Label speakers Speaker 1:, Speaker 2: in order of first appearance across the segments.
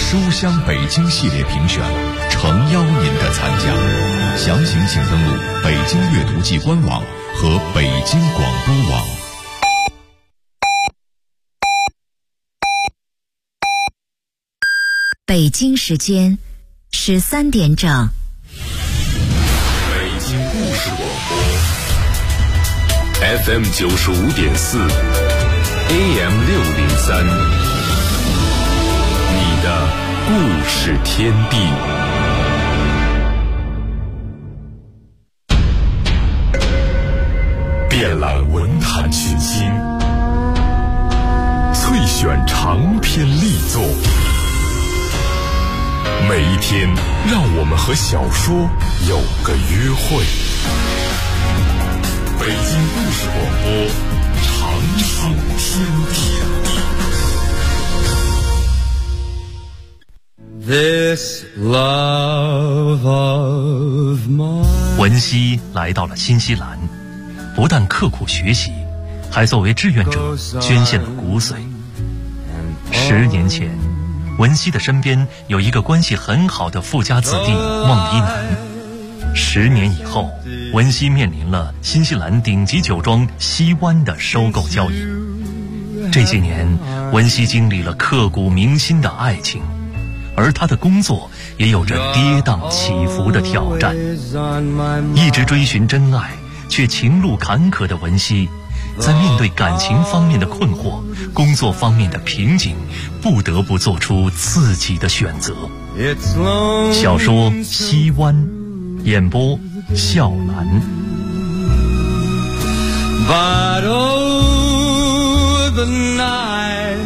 Speaker 1: 书香北京系列评选，诚邀您的参加。详情请登录北京阅读季官网和北京广播网。
Speaker 2: 北京时间13点整。
Speaker 3: 北京故事广播 FM 95.4 AM 603，你的故事天地。遍览文坛群星，萃选长篇力作。每一天，让我们和小说有个约会。北京故事广播，长寿天地。
Speaker 4: This love of mine。
Speaker 5: 文熙来到了新西兰，不但刻苦学习，还作为志愿者捐献了骨髓。10年前，文熙的身边有一个关系很好的富家子弟孟一楠。10年以后，文熙面临了新西兰顶级酒庄西湾的收购交易。这些年，文熙经历了刻骨铭心的爱情，而他的工作也有着跌宕起伏的挑战。一直追寻真爱却情路坎坷的文熙，在面对感情方面的困惑、工作方面的瓶颈，不得不做出自己的选择。小说《西湾》，演播笑兰。
Speaker 4: But oh, the night。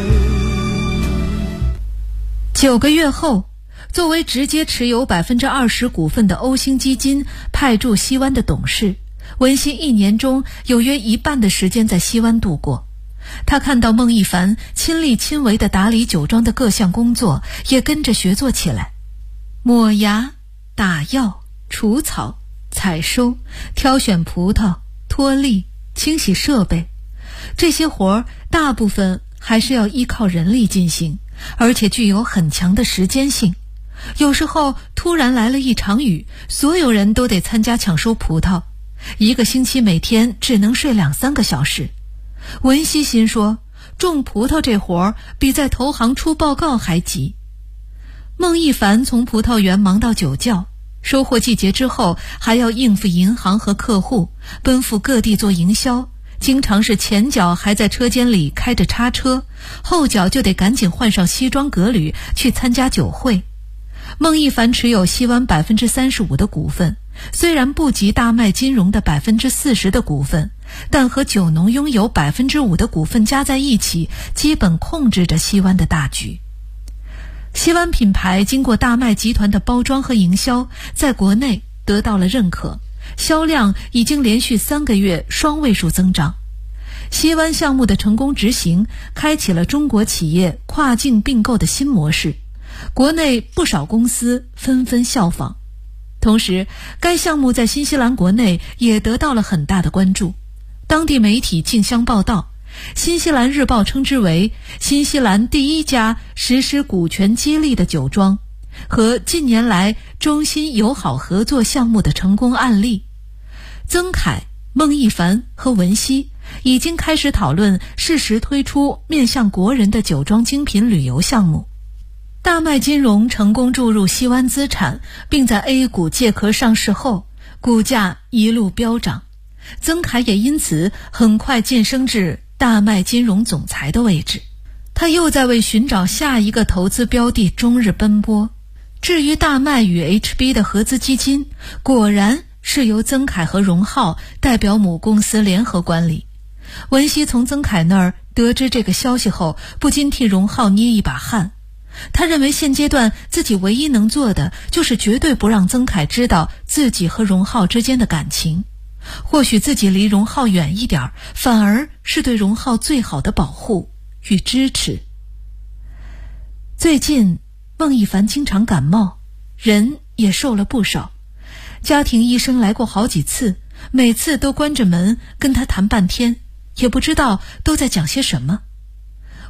Speaker 6: 9个月后，作为直接持有20%股份的欧星基金派驻西湾的董事，文熙1年中有约一半的时间在西湾度过。他看到孟一凡亲力亲为地打理酒庄的各项工作，也跟着学做起来。抹芽、打药、除草、采收、挑选葡萄、脱粒、清洗设备，这些活儿大部分还是要依靠人力进行，而且具有很强的时间性。有时候突然来了一场雨，所有人都得参加抢收葡萄，1个星期每天只能睡2-3个小时。文熙心说，种葡萄这活儿比在投行出报告还急。孟一凡从葡萄园忙到酒窖，收获季节之后还要应付银行和客户，奔赴各地做营销，经常是前脚还在车间里开着叉车，后脚就得赶紧换上西装革履去参加酒会。孟一凡持有西湾35%的股份，虽然不及大麦金融的40%的股份，但和酒农拥有5%的股份加在一起，基本控制着西湾的大局。西湾品牌经过大麦集团的包装和营销，在国内得到了认可，销量已经连续3个月双位数增长。西湾项目的成功执行，开启了中国企业跨境并购的新模式，国内不少公司纷纷效仿。同时，该项目在新西兰国内也得到了很大的关注。当地媒体竞相报道，新西兰日报称之为新西兰第1家实施股权激励的酒庄，和近年来中新友好合作项目的成功案例。曾凯、孟一凡和文熙已经开始讨论适时推出面向国人的酒庄精品旅游项目。大麦金融成功注入西湾资产，并在 A 股借壳上市后，股价一路飙涨。曾凯也因此很快晋升至大麦金融总裁的位置。他又在为寻找下一个投资标的终日奔波。至于大麦与 HB 的合资基金，果然是由曾凯和荣浩代表母公司联合管理。文熙从曾凯那儿得知这个消息后，不禁替荣浩捏一把汗。他认为现阶段自己唯一能做的，就是绝对不让曾凯知道自己和荣浩之间的感情。或许自己离荣浩远一点，反而是对荣浩最好的保护与支持。最近孟一凡经常感冒，人也瘦了不少。家庭医生来过好几次，每次都关着门跟他谈半天，也不知道都在讲些什么。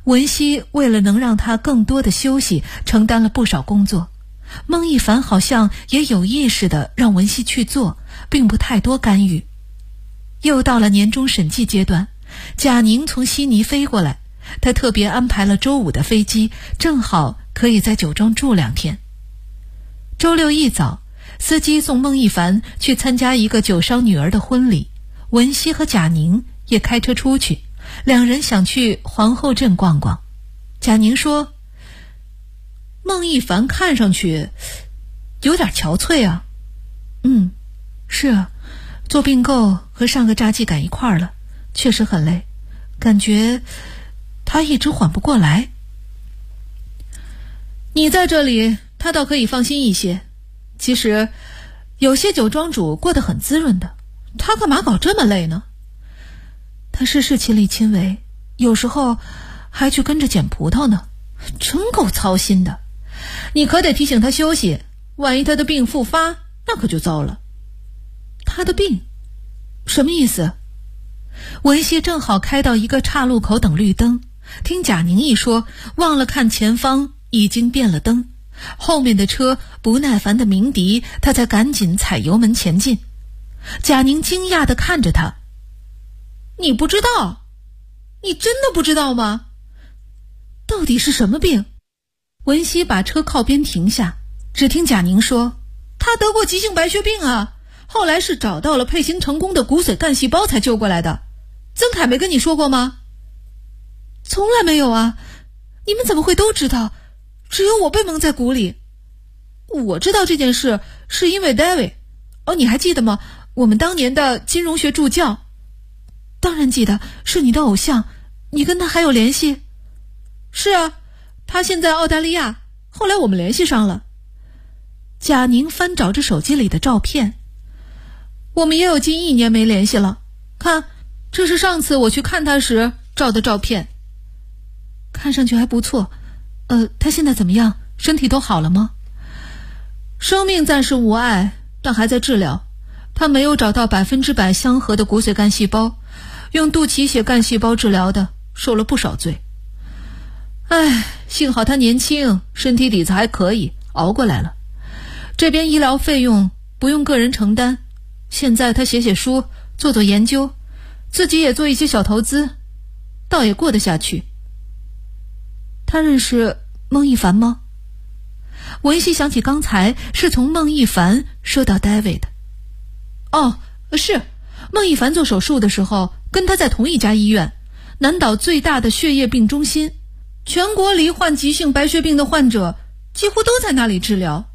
Speaker 6: 文熙为了能让他更多的休息，承担了不少工作。孟一凡好像也有意识地让文熙去做，并不太多干预。又到了年终审计阶段，贾宁从悉尼飞过来，他特别安排了周5的飞机，正好可以在酒庄住2天。周6一早，司机送孟一凡去参加一个酒商女儿的婚礼，文熙和贾宁也开车出去，两人想去皇后镇逛逛。贾宁说，孟一凡看上去有点憔悴啊。是啊，做并购和上个炸鸡赶一块儿了，确实很累，感觉他一直缓不过来。你在这里，他倒可以放心一些。其实有些酒庄主过得很滋润的，他干嘛搞这么累呢？他事事亲力亲为，有时候还去跟着捡葡萄呢，真够操心的。你可得提醒他休息，万一他的病复发，那可就糟了。他的病？什么意思？文熙正好开到一个岔路口等绿灯，听贾宁一说，忘了看前方已经变了灯，后面的车不耐烦地鸣笛，他才赶紧踩油门前进。贾宁惊讶地看着他，你不知道？你真的不知道吗？到底是什么病？文熙把车靠边停下，只听贾宁说，他得过急性白血病啊，后来是找到了配型成功的骨髓干细胞才救过来的。曾凯没跟你说过吗？从来没有啊，你们怎么会都知道？只有我被蒙在鼓里。我知道这件事是因为 David。 你还记得吗？我们当年的金融学助教。当然记得，是你的偶像，你跟他还有联系？是啊，他现在澳大利亚，后来我们联系上了。贾宁翻找着手机里的照片，我们也有近1年没联系了。看，这是上次我去看他时照的照片。看上去还不错。他现在怎么样？身体都好了吗？生命暂时无碍，但还在治疗。他没有找到100%相合的骨髓干细胞，用肚脐血干细胞治疗的，受了不少罪。幸好他年轻，身体底子还可以，熬过来了。这边医疗费用不用个人承担，现在他写写书，做做研究，自己也做一些小投资，倒也过得下去。他认识孟一凡吗？文熙想起刚才是从孟一凡说到 David 的。是，孟一凡做手术的时候跟他在同一家医院，南岛最大的血液病中心，全国罹患急性白血病的患者几乎都在那里治疗。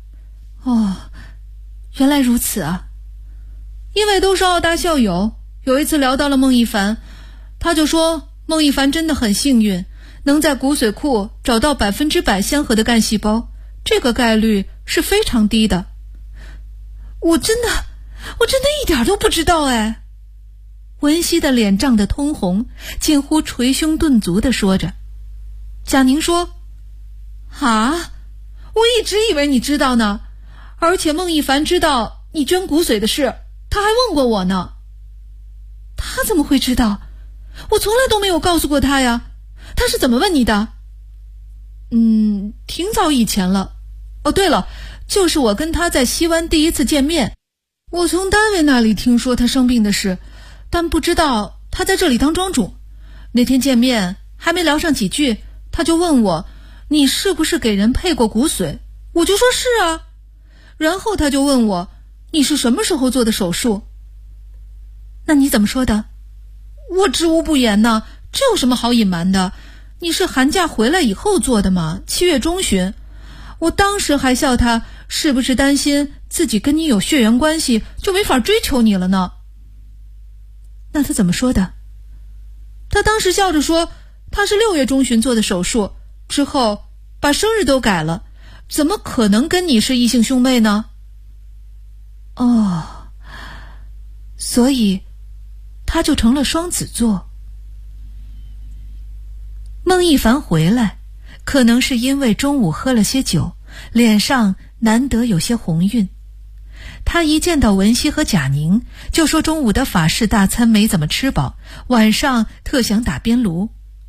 Speaker 6: 原来如此啊。因为都是澳大校友，有一次聊到了孟一凡，他就说孟一凡真的很幸运，能在骨髓库找到100%相合的干细胞，这个概率是非常低的。我真的一点都不知道哎。文熙的脸涨得通红，近乎捶胸顿足地说着。贾宁说，我一直以为你知道呢，而且孟一凡知道你捐骨髓的事，他还问过我呢。他怎么会知道？我从来都没有告诉过他呀。他是怎么问你的？挺早以前了。对了，就是我跟他在西湾第一次见面，我从单位那里听说他生病的事，但不知道他在这里当庄主。那天见面还没聊上几句，他就问我，你是不是给人配过骨髓？我就说是啊。然后他就问我，你是什么时候做的手术？那你怎么说的？我知无不言呢，这有什么好隐瞒的？你是寒假回来以后做的吗？7月中旬。我当时还笑他是不是担心自己跟你有血缘关系，就没法追求你了呢。那他怎么说的？他当时笑着说，他是6月中旬做的手术，之后把生日都改了，怎么可能跟你是异性兄妹呢？所以他就成了双子座。孟一凡回来，可能是因为中午喝了些酒，脸上难得有些红晕。他一见到文熙和贾宁，就说中午的法式大餐没怎么吃饱，晚上特想打边炉。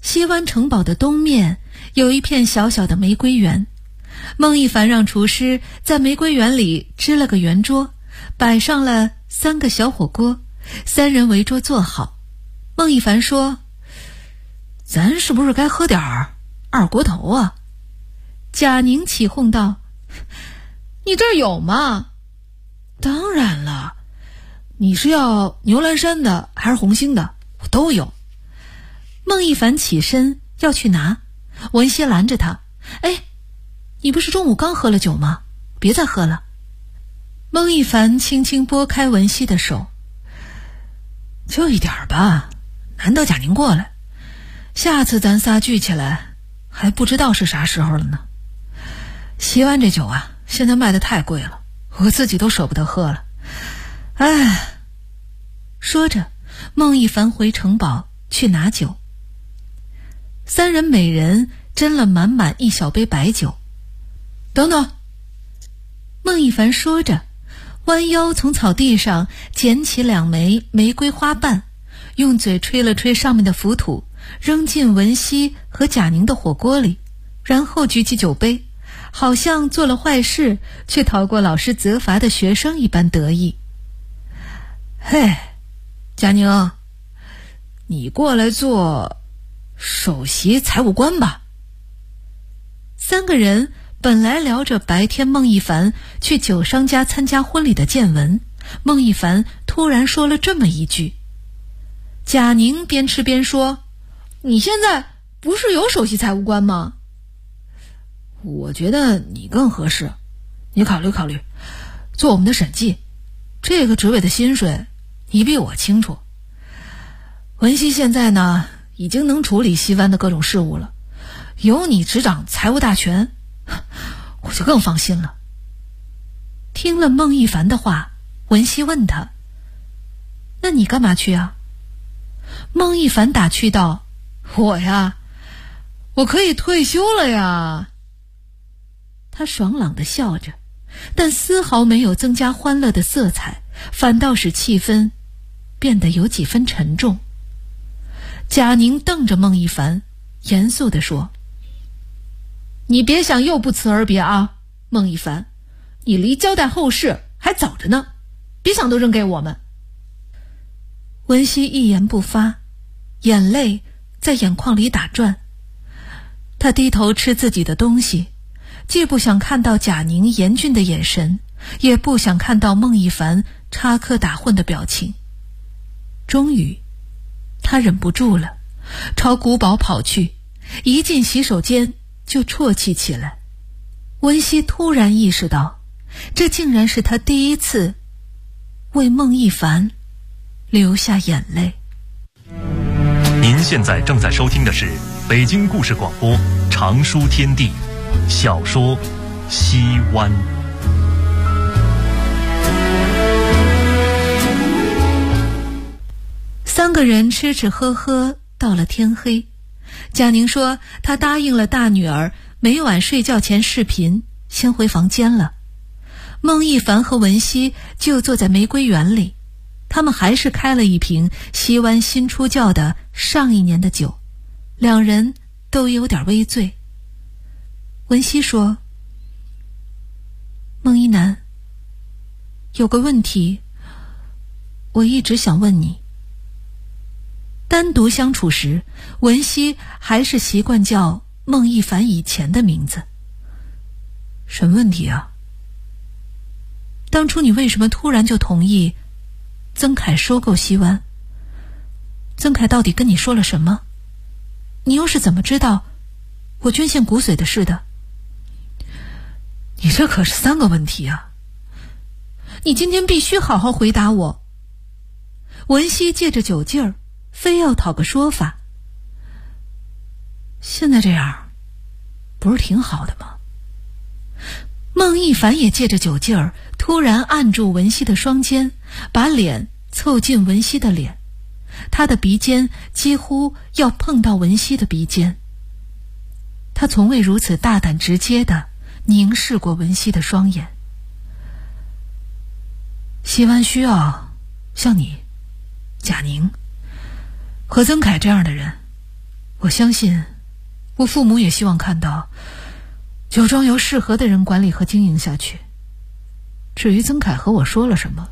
Speaker 6: 西湾城堡的东面有一片小小的玫瑰园，孟一凡让厨师在玫瑰园里支了个圆桌，摆上了3个小火锅，3人围桌坐好。孟一凡说：“咱是不是该喝点二锅头啊？”贾宁起哄道：“你这儿有吗？”“当然了，你是要牛栏山的还是红星的？我都有。”孟一凡起身要去拿，文熙拦着他：“哎，你不是中午刚喝了酒吗？别再喝了。”孟一凡轻轻拨开文熙的手：“就一点吧，难得贾宁过来，下次咱仨聚起来还不知道是啥时候了呢。西湾这酒啊，现在卖得太贵了，我自己都舍不得喝了。哎。”说着，孟一凡回城堡去拿酒。3人每人斟了满满1小杯白酒。“等等！”孟一凡说着，弯腰从草地上捡起2枚玫瑰花瓣，用嘴吹了吹上面的浮土，扔进文熙和贾宁的火锅里，然后举起酒杯，好像做了坏事却逃过老师责罚的学生一般得意。“嘿，贾宁，你过来做首席财务官吧。”3个人本来聊着白天孟一凡去酒商家参加婚礼的见闻，孟一凡突然说了这么一句。贾宁边吃边说：“你现在不是有首席财务官吗？我觉得你更合适，你考虑考虑，做我们的审计，这个职位的薪水你比我清楚。文熙现在呢，已经能处理西湾的各种事务了，有你执掌财务大权，我就更放心了。”听了孟一凡的话，文熙问他：“那你干嘛去啊？”孟一凡打趣道：“我呀，我可以退休了呀。”他爽朗地笑着，但丝毫没有增加欢乐的色彩，反倒使气氛变得有几分沉重。贾宁瞪着孟一凡，严肃地说：“你别想又不辞而别啊，孟一凡，你离交代后事还早着呢，别想都扔给我们。”文熙一言不发，眼泪在眼眶里打转。他低头吃自己的东西，既不想看到贾宁严峻的眼神，也不想看到孟一凡插科打诨的表情。终于他忍不住了，朝古堡跑去，一进洗手间就啜泣起来。文熙突然意识到，这竟然是他第一次为孟一凡流下眼泪。
Speaker 5: 您现在正在收听的是北京故事广播长书天地小说《西湾》。
Speaker 6: 3个人吃吃喝喝到了天黑。贾宁说他答应了大女儿每晚睡觉前视频，先回房间了。孟一凡和文熙就坐在玫瑰园里，他们还是开了一瓶西湾新出窖的上一年的酒，2人都有点微醉。文熙说：“孟一楠，有个问题我一直想问你。”单独相处时，文熙还是习惯叫孟一凡以前的名字。“什么问题啊？当初你为什么突然就同意曾凯收购西湾？曾凯到底跟你说了什么？你又是怎么知道我捐献骨髓的事的？”“你这可是3个问题啊！你今天必须好好回答我。”文熙借着酒劲儿非要讨个说法。“现在这样不是挺好的吗？”孟一凡也借着酒劲儿突然按住文熙的双肩，把脸凑近文熙的脸，他的鼻尖几乎要碰到文熙的鼻尖。他从未如此大胆直接地凝视过文熙的双眼。“西湾需要像你、贾宁和曾凯这样的人， 我相信我父母也希望看到酒庄由适合的人管理和经营下去。至于曾凯和我说了什么，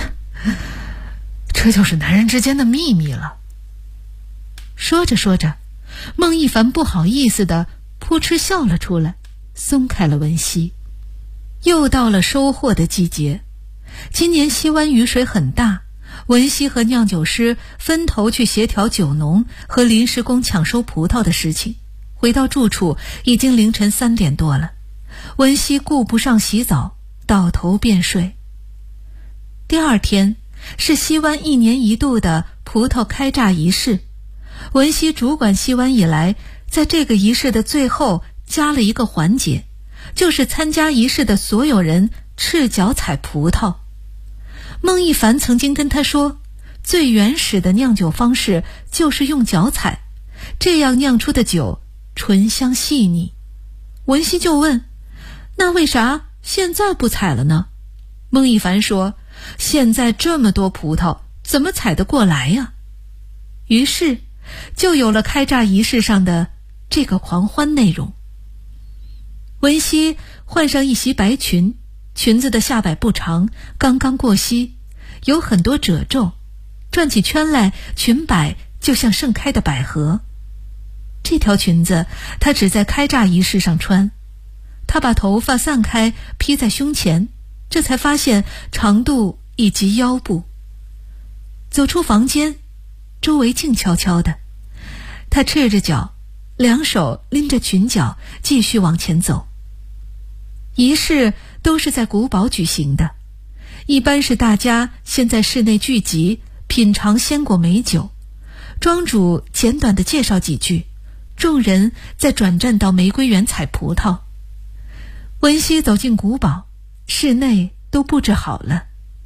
Speaker 6: 这就是男人之间的秘密了。说着说着，孟一凡不好意思地扑哧笑了出来，松开了文熙。又到了收获的季节，今年西湾雨水很大，文熙和酿酒师分头去协调酒农和临时工抢收葡萄的事情。回到住处已经凌晨3点多了，文熙顾不上洗澡，倒头便睡。第二天是西湾1年1度的葡萄开榨仪式，文熙主管西湾以来，在这个仪式的最后加了一个环节，就是参加仪式的所有人赤脚采葡萄。孟一凡曾经跟他说，最原始的酿酒方式就是用脚采，这样酿出的酒醇香细腻。文熙就问，那为啥现在不采了呢？孟一凡说，现在这么多葡萄，怎么采得过来呀？于是就有了开榨仪式上的这个狂欢内容。文熙换上一袭白裙，裙子的下摆不长，刚刚过膝，有很多褶皱，转起圈来，裙摆就像盛开的百合。这条裙子她只在开榨仪式上穿，她把头发散开披在胸前，这才发现长度以及腰部。走出房间，周围静悄悄的，她赤着脚，两手拎着裙角，继续往前走。仪式都是在古堡举行的，一般是大家先在室内聚集，品尝鲜果美酒，庄主简短地介绍几句，众人再转战到玫瑰园采葡萄。文熙走进古堡，室内都布置好了，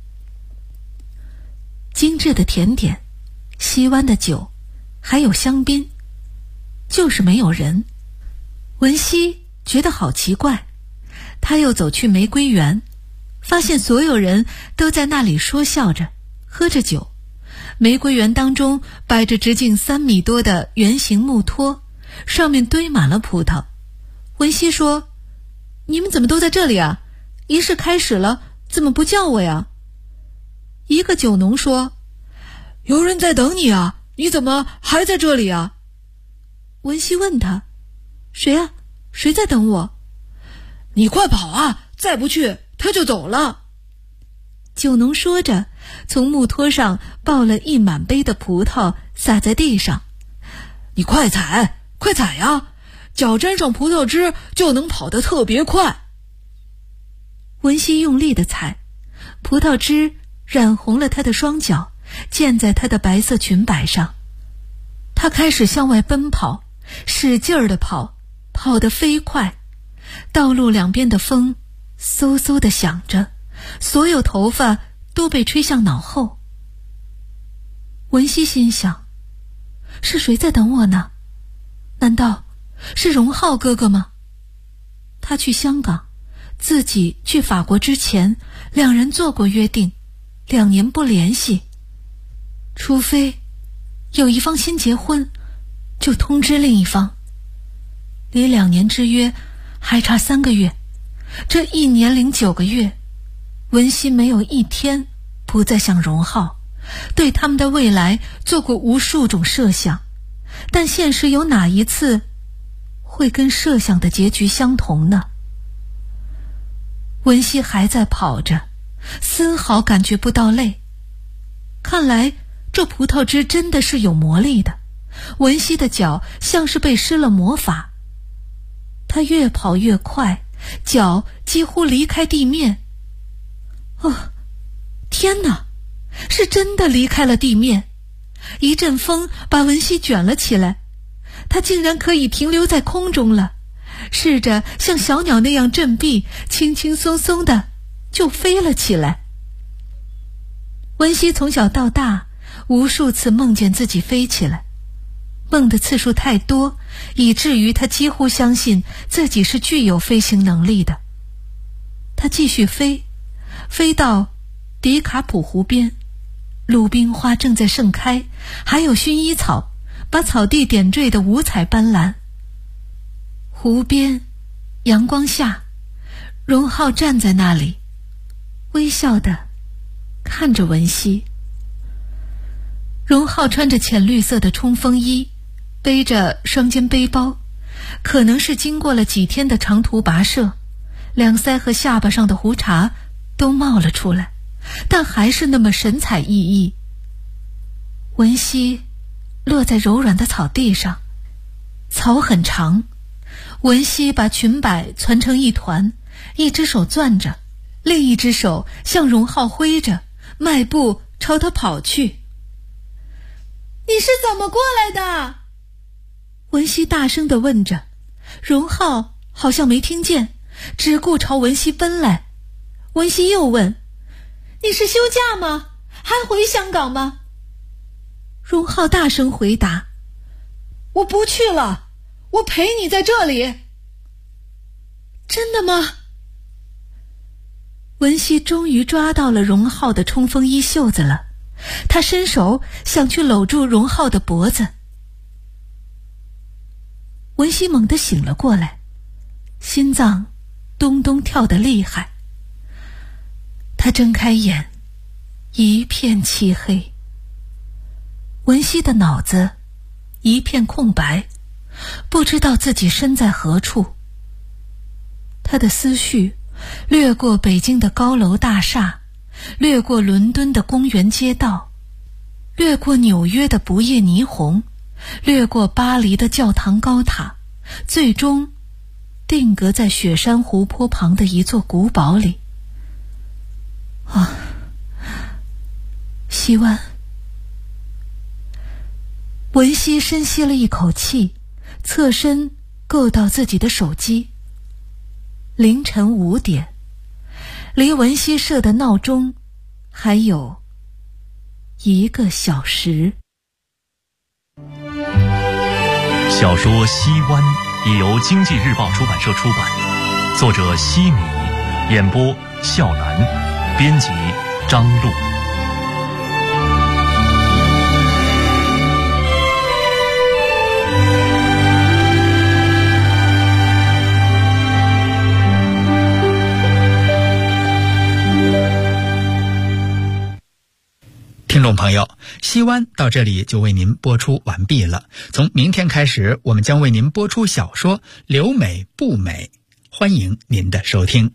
Speaker 6: 精致的甜点，西湾的酒，还有香槟，就是没有人。文熙觉得好奇怪，他又走去玫瑰园，发现所有人都在那里说笑着，喝着酒。玫瑰园当中摆着直径3米多的圆形木托，上面堆满了葡萄。文熙说，你们怎么都在这里啊？仪式开始了，怎么不叫我呀？一个酒农说，有人在等你啊，你怎么还在这里啊？文熙问他，谁啊？谁在等我？你快跑啊，再不去他就走了。酒农说着，从木托上抱了一满杯的葡萄撒在地上。你快采，快采呀，脚沾上葡萄汁就能跑得特别快。文熙用力地采，葡萄汁染红了他的双脚，溅在他的白色裙摆上。他开始向外奔跑，使劲儿地跑，跑得飞快。道路两边的风嗖嗖地响着，所有头发都被吹向脑后。文熙心想，是谁在等我呢？难道是荣浩哥哥吗？他去香港，自己去法国之前，两人做过约定，2年不联系。除非有一方先结婚，就通知另一方。离2年之约还差3个月，这1年零9个月，文熙没有一天不再想荣浩，对他们的未来做过无数种设想，但现实有哪一次会跟设想的结局相同呢？文熙还在跑着，丝毫感觉不到累。看来这葡萄汁真的是有魔力的，文熙的脚像是被施了魔法。他越跑越快，脚几乎离开地面。天哪，是真的离开了地面。一阵风把文熙卷了起来，他竟然可以停留在空中了，试着像小鸟那样振臂，轻轻松松的就飞了起来。文熙从小到大无数次梦见自己飞起来，梦的次数太多，以至于他几乎相信自己是具有飞行能力的。他继续飞，飞到迪卡普湖边，鲁冰花正在盛开，还有薰衣草， 把草地点缀得五彩斑斓。湖边，阳光下，荣浩站在那里，微笑地看着文熙。荣浩穿着浅绿色的冲锋衣，背着双肩背包，可能是经过了几天的长途跋涉，两腮和下巴上的胡茬都冒了出来，但还是那么神采奕奕。文熙落在柔软的草地上，草很长，文熙把裙摆攒成一团，一只手攥着，另一只手向荣浩挥着，迈步朝他跑去。你是怎么过来的？文熙大声地问着，荣浩好像没听见，只顾朝文熙奔来。文熙又问，你是休假吗？还回香港吗？荣浩大声回答，我不去了，我陪你在这里。真的吗？文熙终于抓到了荣浩的冲锋衣袖子了，他伸手想去搂住荣浩的脖子。文熙猛地醒了过来，心脏咚咚跳得厉害。他睁开眼，一片漆黑。文熙的脑子一片空白，不知道自己身在何处。他的思绪掠过北京的高楼大厦，掠过伦敦的公园街道，掠过纽约的不夜霓虹，掠过巴黎的教堂高塔，最终定格在雪山湖泊旁的一座古堡里。西湾。文熙深吸了一口气，侧身够到自己的手机。凌晨5点，离文熙设的闹钟还有1个小时。
Speaker 5: 小说《西湾》已由经济日报出版社出版，作者西米，演播笑兰，编辑张璐。
Speaker 7: 听众朋友，西湾到这里就为您播出完毕了。从明天开始，我们将为您播出小说《留美不美》，欢迎您的收听。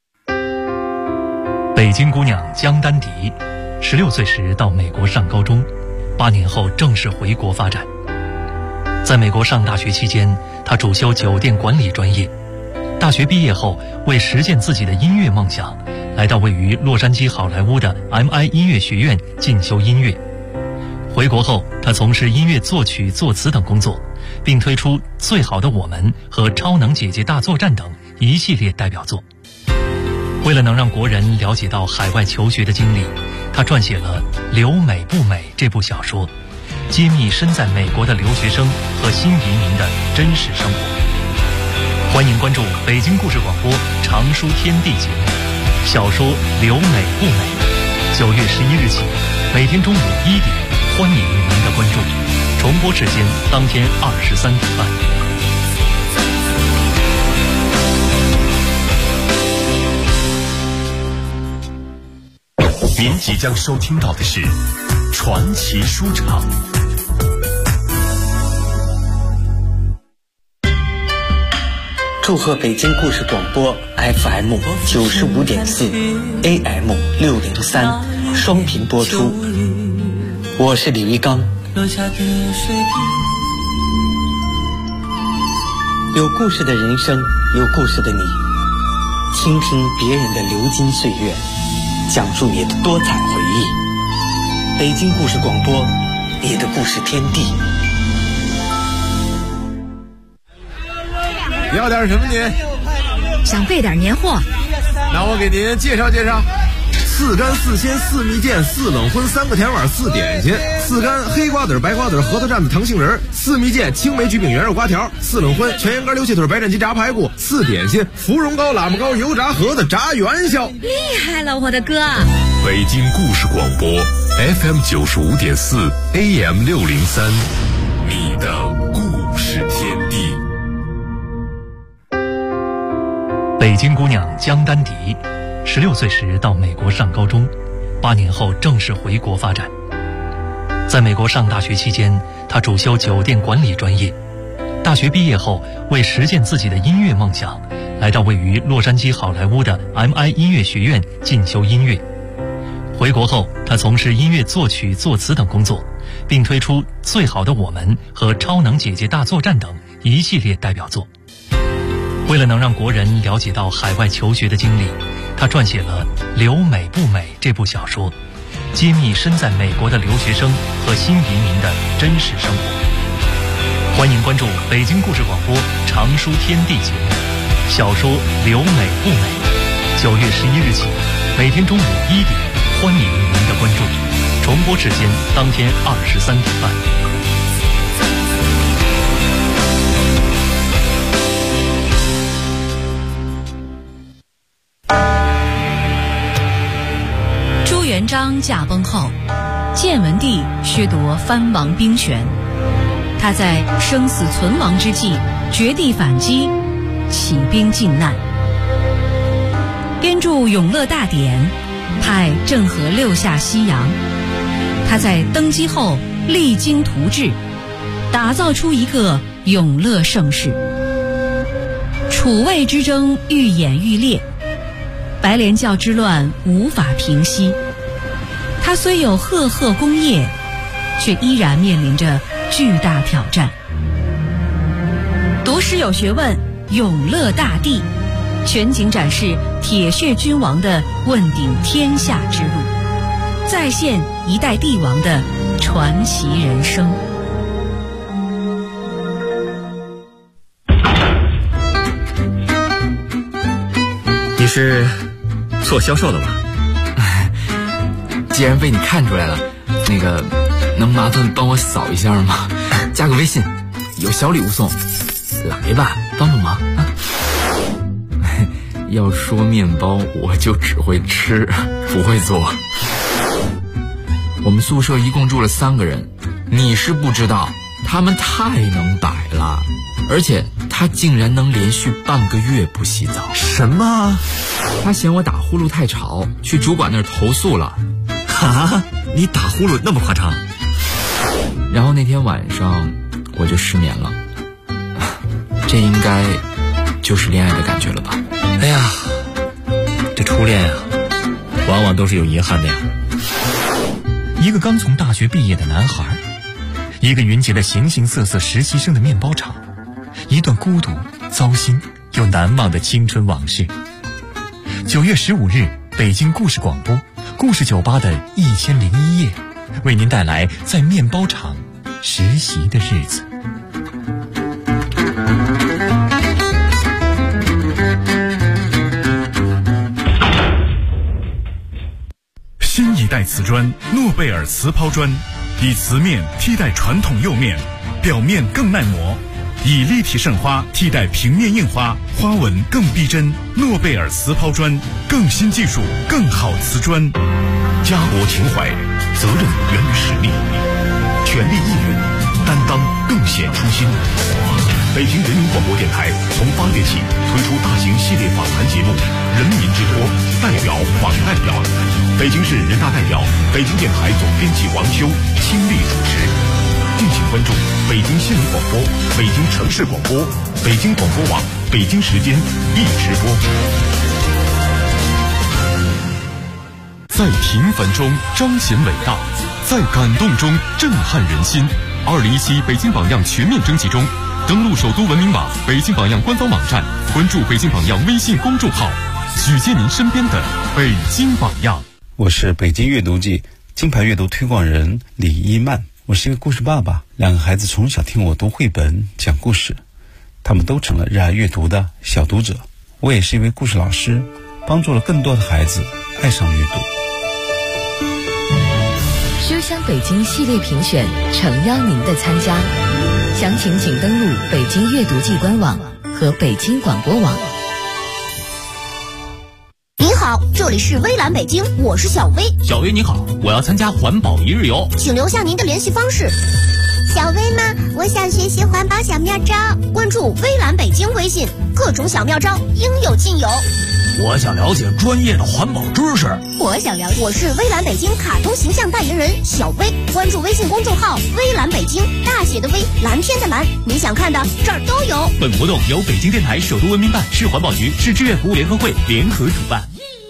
Speaker 5: 北京姑娘江丹迪，16岁时到美国上高中，8年后正式回国发展。在美国上大学期间，她主修酒店管理专业。大学毕业后，为实现自己的音乐梦想，来到位于洛杉矶好莱坞的 MI 音乐学院进修音乐。回国后，他从事音乐作曲、作词等工作，并推出《最好的我们》和《超能姐姐大作战》等一系列代表作。为了能让国人了解到海外求学的经历，他撰写了《留美不美》这部小说，揭秘身在美国的留学生和新移民的真实生活。欢迎关注北京故事广播常书天地节目小说《留美不美》，9月11日起，每天中午1点，欢迎您的关注。重播时间当天23点半。
Speaker 3: 您即将收听到的是传奇书场。
Speaker 8: 祝贺北京故事广播 FM 95.4 AM 603双频播出，我是李玉刚。有故事的人生，有故事的你，倾听别人的流金岁月，讲述你的多彩回忆。北京故事广播，你的故事天地。
Speaker 9: 要点什么您？
Speaker 2: 想备点年货。
Speaker 9: 那我给您介绍介绍：4干4鲜4蜜饯4冷荤3个甜碗4点心，4干黑瓜子白瓜子核桃蘸子糖杏仁，4蜜饯青梅焗饼圆肉瓜条，4冷荤全羊肝溜切腿白斩鸡炸排骨，4点心芙蓉糕喇嘛糕油炸盒子炸元宵。
Speaker 2: 厉害了，我的哥！
Speaker 3: 北京故事广播 FM 95.4 AM 603， 你的故事天地。
Speaker 5: 北京姑娘江丹迪，16岁时到美国上高中，8年后正式回国发展。在美国上大学期间，她主修酒店管理专业。大学毕业后，为实现自己的音乐梦想，来到位于洛杉矶好莱坞的 MI 音乐学院进修音乐。回国后，她从事音乐作曲、作词等工作，并推出《最好的我们》和《超能姐姐大作战》等一系列代表作。为了能让国人了解到海外求学的经历，她撰写了《留美不美》这部小说，揭秘身在美国的留学生和新移民的真实生活。欢迎关注北京故事广播常书天地节目小说《留美不美》，9月11日起，每天中午1点，欢迎您的关注。重播时间当天23点半。
Speaker 10: 朱元璋驾崩后，建文帝削夺藩王兵权，他在生死存亡之际绝地反击，起兵靖难，编著《永乐大典》，派郑和6下西洋。他在登基后励精图治，打造出一个永乐盛世。楚魏之争愈演愈烈，白莲教之乱无法平息。他虽有赫赫功业，却依然面临着巨大挑战。读诗有学问，永乐大帝全景展示铁血君王的问鼎天下之路，再现一代帝王的传奇人生。
Speaker 11: 你是做销售的吧？
Speaker 12: 既然被你看出来了，那个能麻烦帮我扫一下吗？加个微信，有小礼物送。来吧，帮帮忙啊！要说面包，我就只会吃，不会做。我们宿舍一共住了3个人，你是不知道，他们太能摆了，而且他竟然能连续半个月不洗澡。
Speaker 11: 什么？
Speaker 12: 他嫌我打呼噜太吵，去主管那儿投诉了。
Speaker 11: 哈，你打呼噜那么夸张？
Speaker 12: 然后那天晚上我就失眠了，这应该就是恋爱的感觉了吧？
Speaker 11: 哎呀，这初恋啊，往往都是有遗憾的呀。
Speaker 13: 一个刚从大学毕业的男孩，一个云集了形形色色实习生的面包厂，一段孤独、糟心又难忘的青春往事。9月15日，北京故事广播故事酒吧的1001夜，为您带来在面包厂实习的日子。
Speaker 14: 新一代瓷砖诺贝尔瓷抛砖，以瓷面替代传统釉面，表面更耐磨，以立体渗花替代平面印花，花纹更逼真。诺贝尔瓷抛砖，更新技术，更好瓷砖。
Speaker 15: 家国情怀，责任源于实力，全力以赴，担当更显初心。北京人民广播电台从8月起推出大型系列访谈节目《人民之托》，代表访代表。北京市人大代表、北京电台总编辑王修亲力主持。敬请关注北京新闻广播、北京城市广播、北京广播网、北京时间一直播。
Speaker 3: 在平凡中彰显伟大，在感动中震撼人心。2017北京榜样全面征集中，登录首都文明网、北京榜样官方网站，关注北京榜样微信公众号，举荐您身边的北京榜样。
Speaker 16: 我是北京阅读季金牌阅读推广人李一曼，我是一个故事爸爸，2个孩子从小听我读绘本讲故事，他们都成了热爱阅读的小读者。我也是一位故事老师，帮助了更多的孩子爱上阅读。
Speaker 17: 书香北京系列评选诚邀您的参加，详情请登录北京阅读季官网和北京广播网。
Speaker 18: 您好，这里是微蓝北京，我是小薇。
Speaker 19: 小薇你好，我要参加环保一日游，
Speaker 18: 请留下您的联系方式。 小薇吗？我想学习环保小妙招，关注微蓝北京微信，各种小妙招应有尽有。
Speaker 19: 我想了解专业的环保知识。
Speaker 18: 我是微蓝北京卡通形象代言人小薇，关注微信公众号微蓝北京，大写的微，蓝天的蓝，你想看的这儿都有。
Speaker 13: 本活动由北京电台首都文明办、市环保局、市志愿服务联合会联合主办。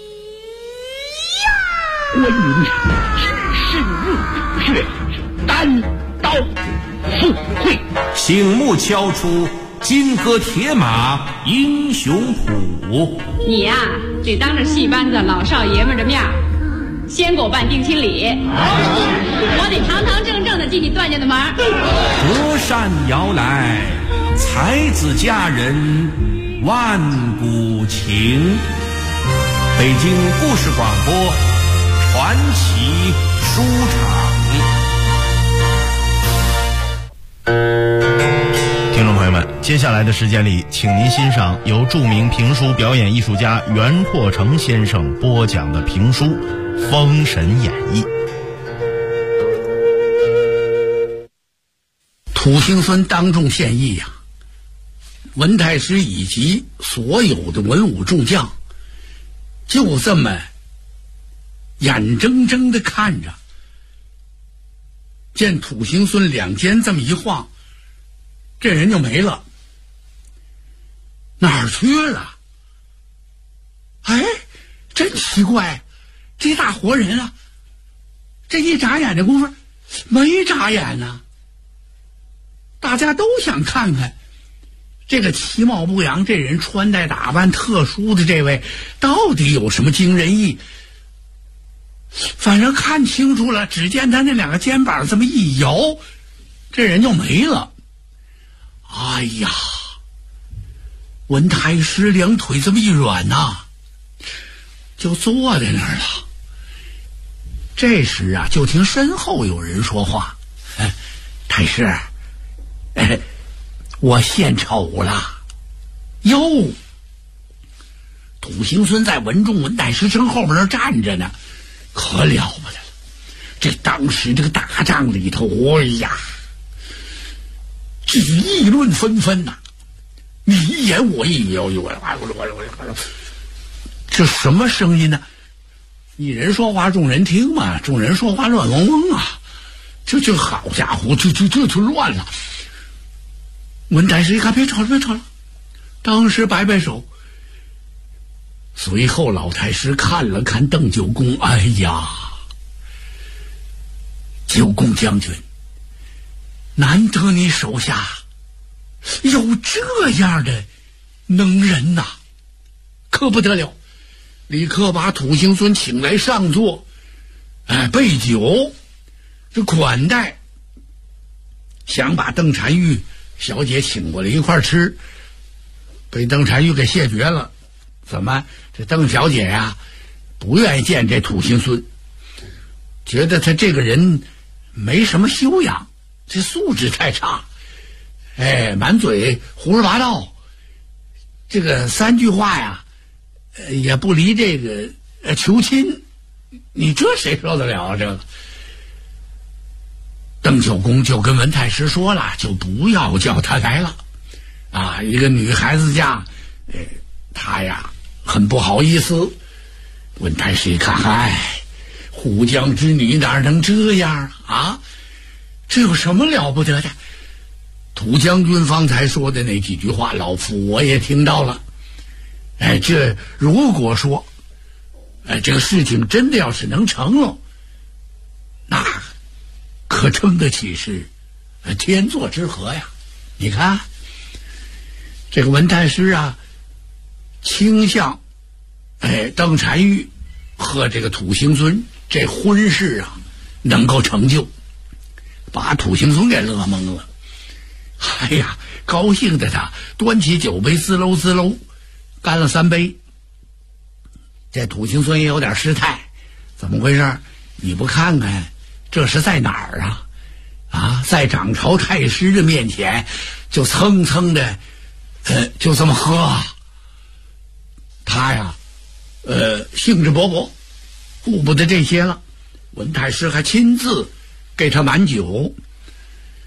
Speaker 20: 关云长只深入虎穴，单刀赴会，
Speaker 19: 醒目敲出金戈铁马英雄谱。
Speaker 21: 你呀，得当着戏班子老少爷们的面先给我办定亲礼，我得堂堂正正的进你段家的门。
Speaker 19: 隔山摇来，才子佳人万古情。北京故事广播传奇书场。
Speaker 22: 听众朋友们，接下来的时间里，请您欣赏由著名评书表演艺术家袁拓成先生播讲的评书《封神演义》。
Speaker 20: 土行孙当众献艺呀，文太师以及所有的文武众将就这么眼睁睁地看着，见土行孙两肩这么一晃，这人就没了，哪儿去了？哎，真奇怪，这大活人啊，这一眨眼的功夫没眨眼呢。大家都想看看这个其貌不扬，这人穿戴打扮特殊的这位到底有什么惊人意。反正看清楚了，只见他那两个肩膀这么一摇，这人就没了。哎呀，文太师两腿这么一软呐，就坐在那儿了。这时啊，就听身后有人说话：“太师，我献丑了。”哟，土行孙在文太师身后边那站着呢，可了不得了。这当时这个大帐里头，哎呀，这议论纷纷呐，你一言我一语，这什么声音呢？一人说话众人听嘛，众人说话乱嗡嗡啊，这好家伙，这就乱了。文太师一看，别吵了，当时摆手。随后老太师看了看邓九公，哎呀，九公将军，难得你手下有这样的能人呐，可不得了！立刻把土行孙请来上座，备酒，这款待，想把邓婵玉小姐请过来一块吃，被邓婵玉给谢绝了。怎么？这邓小姐呀，不愿意见这土行孙，觉得他这个人没什么修养，这素质太差，满嘴胡说八道，这个三句话呀，也不离这个求亲，你这谁受得了啊？这个邓九公就跟文太师说了，就不要叫他来了啊！一个女孩子家，他呀很不好意思。文太师一看，虎将之女哪能这样啊？这有什么了不得的？土将军方才说的那几句话，老夫我也听到了。这如果说，这个事情真的要是能成了，那可称得起是天作之合呀！你看，这个文太师啊，倾向邓婵玉和这个土行孙这婚事啊能够成就，把土行孙给乐懵了。哎呀，高兴的他端起酒杯滋喽滋喽干了3杯。这土行孙也有点失态，怎么回事？你不看看这是在哪儿啊？在掌朝太师的面前就蹭蹭的就这么喝。他呀兴致勃勃，顾不得这些了。文太师还亲自给他满酒。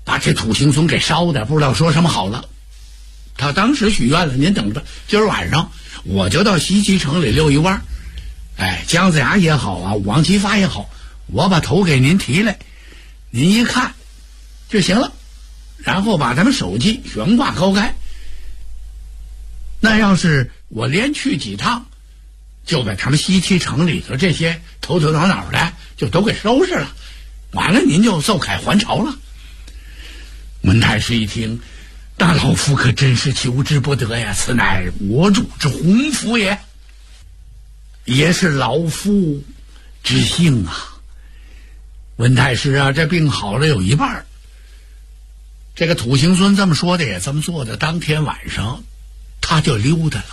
Speaker 20: 把这土行孙给烧的不知道说什么好了。他当时许愿了，您等着，今儿晚上我就到西岐城里溜一弯，姜子牙也好啊，武王姬发也好，我把头给您提来，您一看就行了，然后把他们手机悬挂高开。那要是我连去几趟，就把他们西岐城里头这些头头脑脑的就都给收拾了，完了您就奏凯还朝了。文太师一听，大老夫可真是求之不得呀，此乃我主之鸿福也，也是老夫之幸啊。文太师啊，这病好了有一半。这个土行孙这么说的也这么做的，当天晚上他就溜达了，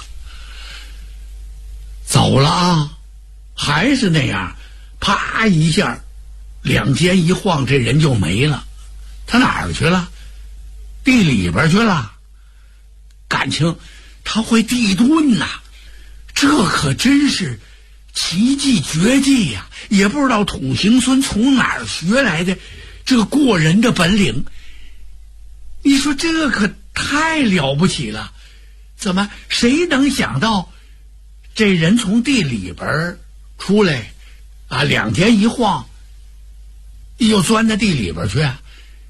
Speaker 20: 走了啊，还是那样，啪一下两肩一晃，这人就没了。他哪儿去了？地里边去了。感情他会地遁呐，这可真是奇技绝技呀！也不知道土行孙从哪儿学来的这个过人的本领。你说这可太了不起了，怎么谁能想到这人从地里边出来啊，两肩一晃又钻到地里边去啊？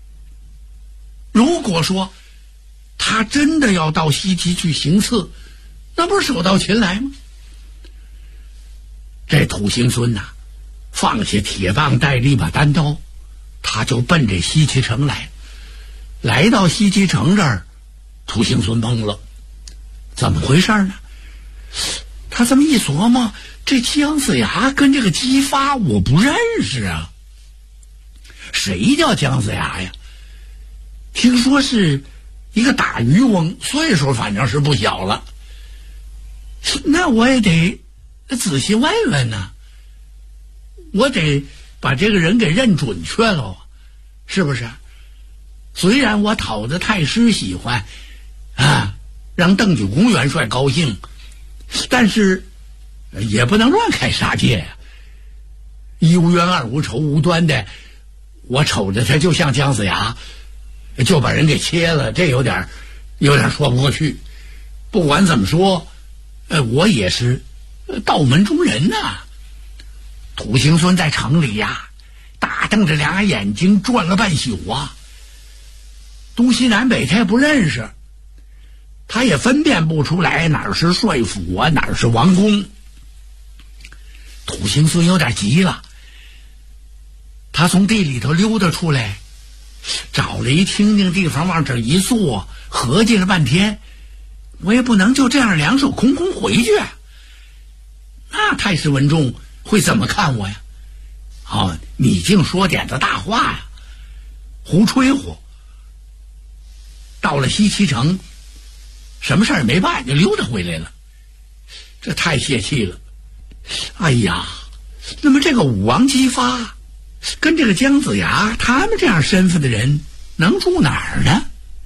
Speaker 20: 如果说他真的要到西岐去行刺，那不是手到擒来吗？这土行孙呐，放下铁棒，带着一把单刀，他就奔这西岐城来。来到西岐城这儿，土行孙懵了，怎么回事呢？他这么一琢磨，这姜子牙跟这个姬发我不认识啊，谁叫姜子牙呀？听说是一个大渔翁，岁数反正是不小了，那我也得仔细问问呢，我得把这个人给认准确了，是不是？虽然我讨着太师喜欢啊，让邓九公元帅高兴，但是也不能乱开杀戒呀。一无冤二无仇，无端的我瞅着他就像姜子牙，就把人给切了，这有点说不过去。不管怎么说，我也是道门中人呐。土行孙在城里呀，大瞪着两眼睛转了半宿啊，东西南北他也不认识，他也分辨不出来哪儿是帅府啊，哪儿是王宫。土行孙有点急了，他从地里头溜达出来，找了一清静地方往这一坐，合计了半天，我也不能就这样两手空空回去，那太师文仲会怎么看我呀？你净说点子大话呀，胡吹呼。到了西岐城，什么事儿没办就溜达回来了，这太泄气了。哎呀，那么这个武王姬发跟这个姜子牙他们这样身份的人能住哪儿呢？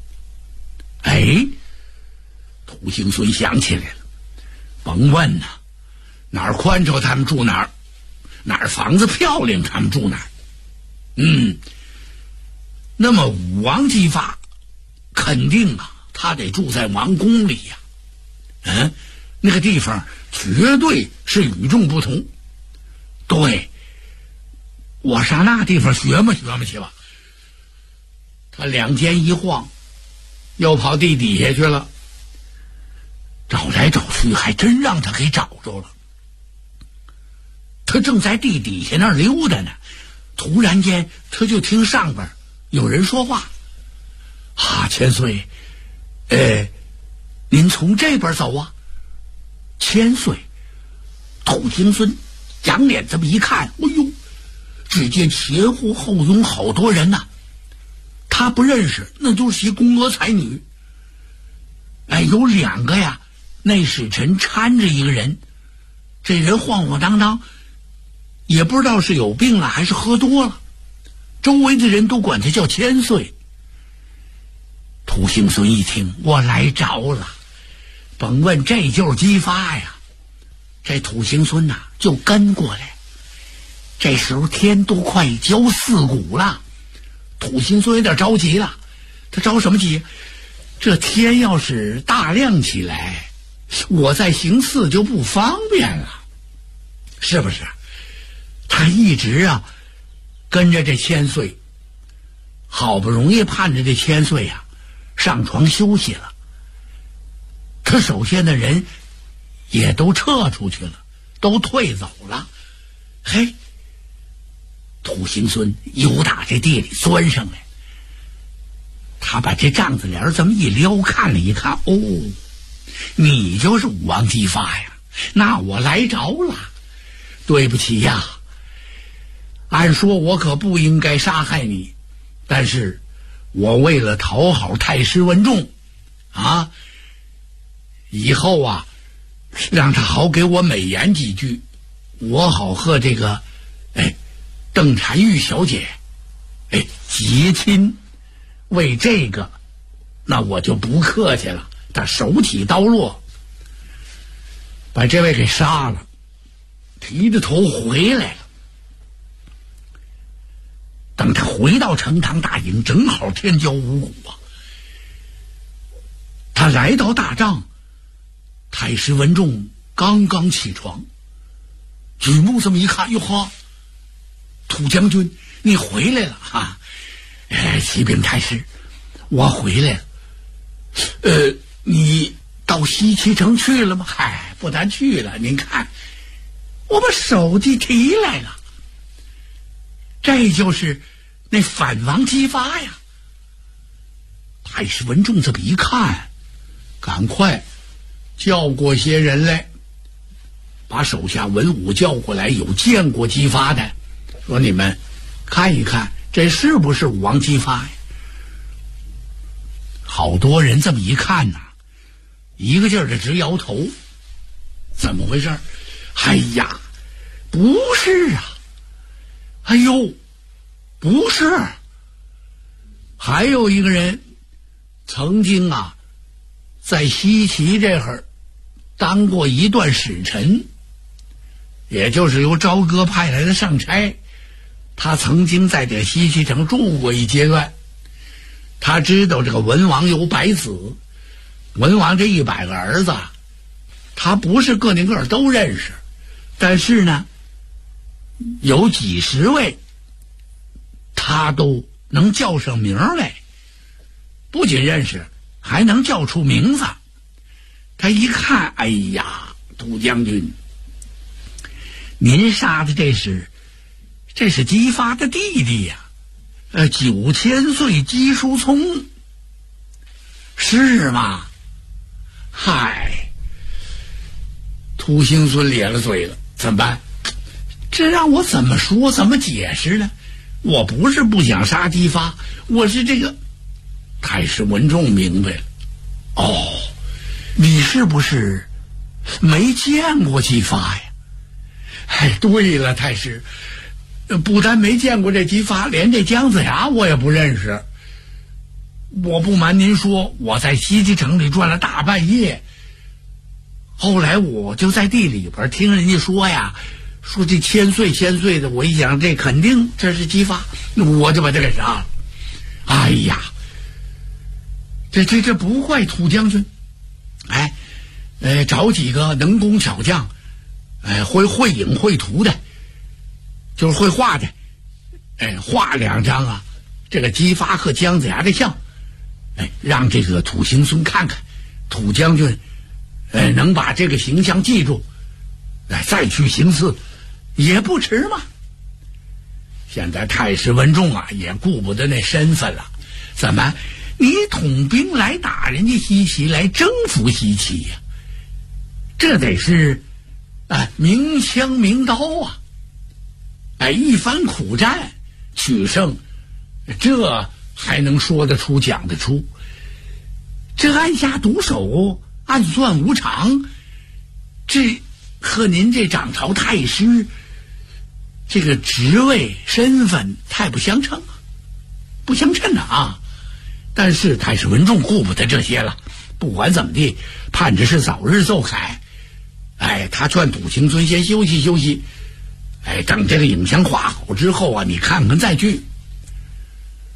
Speaker 20: 土行孙想起来了，甭问呐，哪儿宽敞他们住哪儿，哪儿房子漂亮他们住哪儿。那么武王姬发肯定啊，他得住在王宫里呀。那个地方绝对是与众不同。对，我上那地方学摸去吧。他两肩一晃，又跑地底下去了。找来找去，还真让他给找着了。他正在地底下那儿溜达呢，突然间他就听上边有人说话。千岁，您从这边走啊？千岁，土行孙仰脸这么一看，只见前呼后拥好多人呐，他不认识，那都是些宫娥才女。有两个呀，内侍臣搀着一个人，这人晃晃荡荡，也不知道是有病了还是喝多了，周围的人都管他叫千岁。土行孙一听，我来着了，甭问，这就是姬发呀。这土行孙呐，就跟过来。这时候天都快交4鼓了， 土行孙有点着急了，他着什么急？这天要是大亮起来，我再行刺就不方便了，是不是？他一直啊跟着这千岁，好不容易盼着这千岁啊上床休息了，他手下的人也都撤出去了，都退走了。嘿，土行孙由打这地里钻上来，他把这帐子帘这么一撩，看了一看，哦，你就是武王姬发呀，那我来着了。对不起呀，按说我可不应该杀害你，但是我为了讨好太师文仲啊，以后啊让他好给我美言几句，我好和这个邓婵玉小姐结亲。为这个那我就不客气了，他手起刀落把这位给杀了，提着头回来了。等他回到成汤大营，正好天交五谷啊。他来到大帐，太师文仲刚刚起床，举目这么一看，哟呵，土将军你回来了哈！启禀太师，我回来了。你到西岐城去了吗？嗨，不但去了，您看我把手机提来了，这就是那反王姬发呀。太师文仲这么一看，赶快叫过些人来，把手下文武叫过来，有见过姬发的，说你们看一看这是不是武王姬发呀？好多人这么一看呐，一个劲儿的直摇头。怎么回事？哎呀，不是啊！哎呦，不是！还有一个人曾经啊在西岐这会儿当过一段使臣，也就是由朝歌派来的上差。他曾经在这西岐城住过一阶段，他知道这个文王有百子，文王这100个儿子，他不是个顶个都认识，但是呢，有几十位，他都能叫上名来，不仅认识，还能叫出名字。他一看，哎呀，土将军，您杀的这是姬发的弟弟呀，9000岁姬叔聪，是吗？嗨，土行孙咧了嘴了，怎么办？这让我怎么说怎么解释呢？我不是不想杀姬发，我是这个。太师文仲明白了，哦，你是不是没见过姬发呀？哎，对了，太师，不但没见过这姬发，连这姜子牙我也不认识。我不瞒您说，我在西岐城里转了大半夜，后来我就在地里边听人家说呀，说这千岁的，我一想这肯定这是姬发，我就把他给杀了。哎呀，这不怪土将军，找几个能工巧匠，会影会图的，就是会画的，画2张啊，这个姬发和姜子牙的像，让这个土行孙看看，土将军，能把这个形象记住，再去行刺也不迟嘛。现在太师文仲啊，也顾不得那身份了，怎么？你统兵来打人家西岐，来征服西岐呀，这得是明枪明刀啊，一番苦战取胜，这还能说得出讲得出。这按下毒手，暗算无常，这和您这掌朝太师这个职位身份太不相称啊，不相称啊。但是太师文仲顾不得这些了，不管怎么地，盼着是早日奏凯。他劝土行孙先休息休息，等这个影像画好之后啊，你看看再去。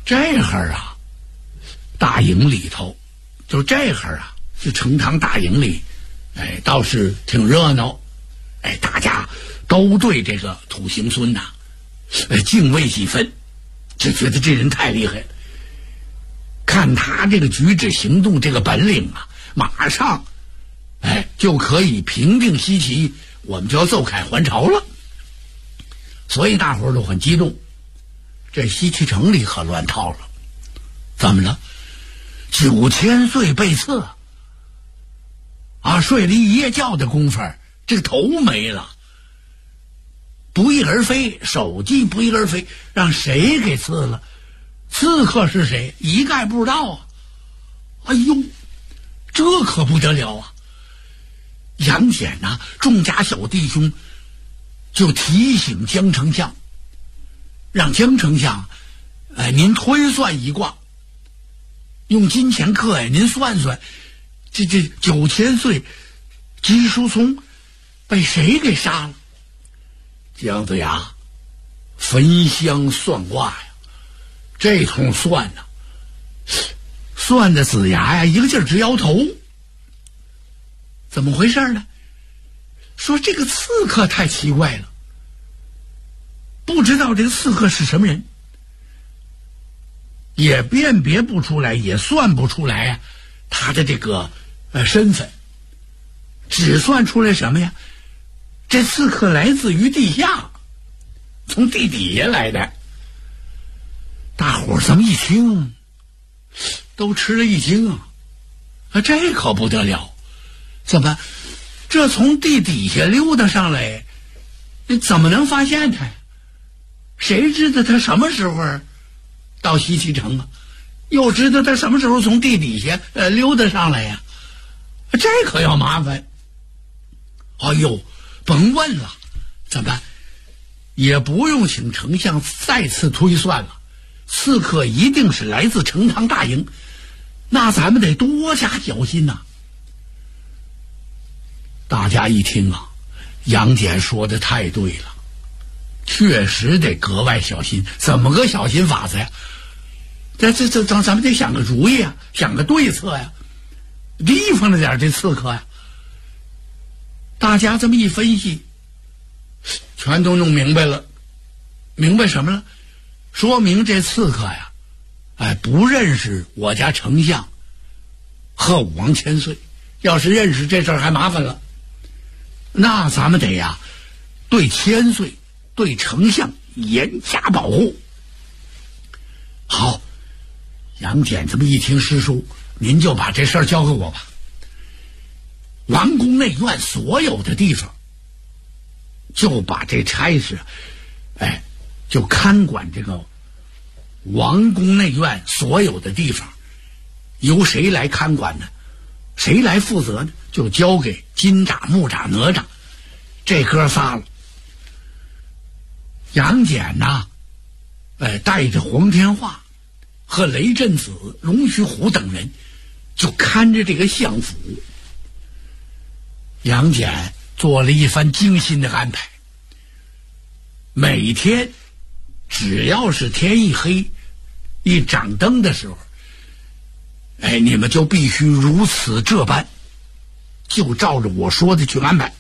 Speaker 20: 这会儿啊，大营里头，就这会儿啊，就成堂大营里，倒是挺热闹，大家都对这个土行孙呐，敬畏几分，就觉得这人太厉害了。看他这个举止行动，这个本领啊，马上，就可以平定西岐，我们就要奏凯还朝了。所以大伙儿都很激动。这西岐城里可乱套了，怎么了？9000岁被刺啊，睡了一夜觉的功夫，这个头没了，不翼而飞，手机不翼而飞，让谁给刺了？刺客是谁？一概不知道啊！哎呦，这可不得了啊！杨戬呐，众家小弟兄就提醒江丞相，让江丞相，您推算一卦，用金钱课您算算，这9000岁姬叔松被谁给杀了？姜子牙焚香算卦呀，这通算呐，算的子牙呀一个劲儿直摇头。怎么回事呢？说这个刺客太奇怪了，不知道这个刺客是什么人，也辨别不出来，也算不出来呀，他的这个身份，只算出来什么呀？这刺客来自于地下，从地底下来的。大伙儿这么一听，都吃了一惊啊！这可不得了，怎么这从地底下溜达上来，你怎么能发现他呀？谁知道他什么时候到西岐城啊？又知道他什么时候从地底下溜达上来呀？这可要麻烦。哎呦，甭问了，怎么办？也不用请丞相再次推算了，刺客一定是来自成堂大营，那咱们得多加小心呐。大家一听啊，杨戬说的太对了，确实得格外小心。怎么个小心法子呀？咱们得想个主意啊，想个对策呀，提防着点这刺客呀。大家这么一分析，全都弄明白了。明白什么了？说明这刺客呀，不认识我家丞相和武王千岁。要是认识，这事儿还麻烦了。那咱们得呀，对千岁、对丞相严加保护。好，杨戬这么一听师叔，您就把这事儿交给我吧。王宫内院所有的地方，就把这差事，就看管这个王宫内院所有的地方，由谁来看管呢？谁来负责呢？就交给金吒、木吒、哪吒这哥仨了。杨戬呐，带着黄天化和雷震子、龙须虎等人，就看着这个相府。杨戬做了一番精心的安排，每天只要是天一黑，一掌灯的时候，你们就必须如此这般，就照着我说的去安排。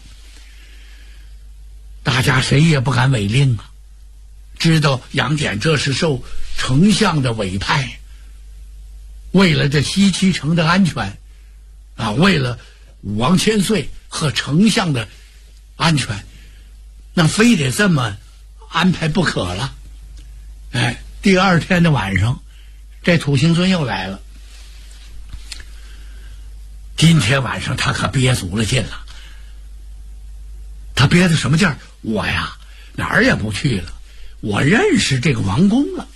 Speaker 20: 大家谁也不敢违令啊，知道杨戬这是受丞相的委派，为了这西岐城的安全啊，为了武王千岁和丞相的安全，那非得这么安排不可了。第二天的晚上，这土行孙又来了。今天晚上他可憋足了劲了。他憋的什么劲儿？我呀哪儿也不去了，我认识这个王宫了。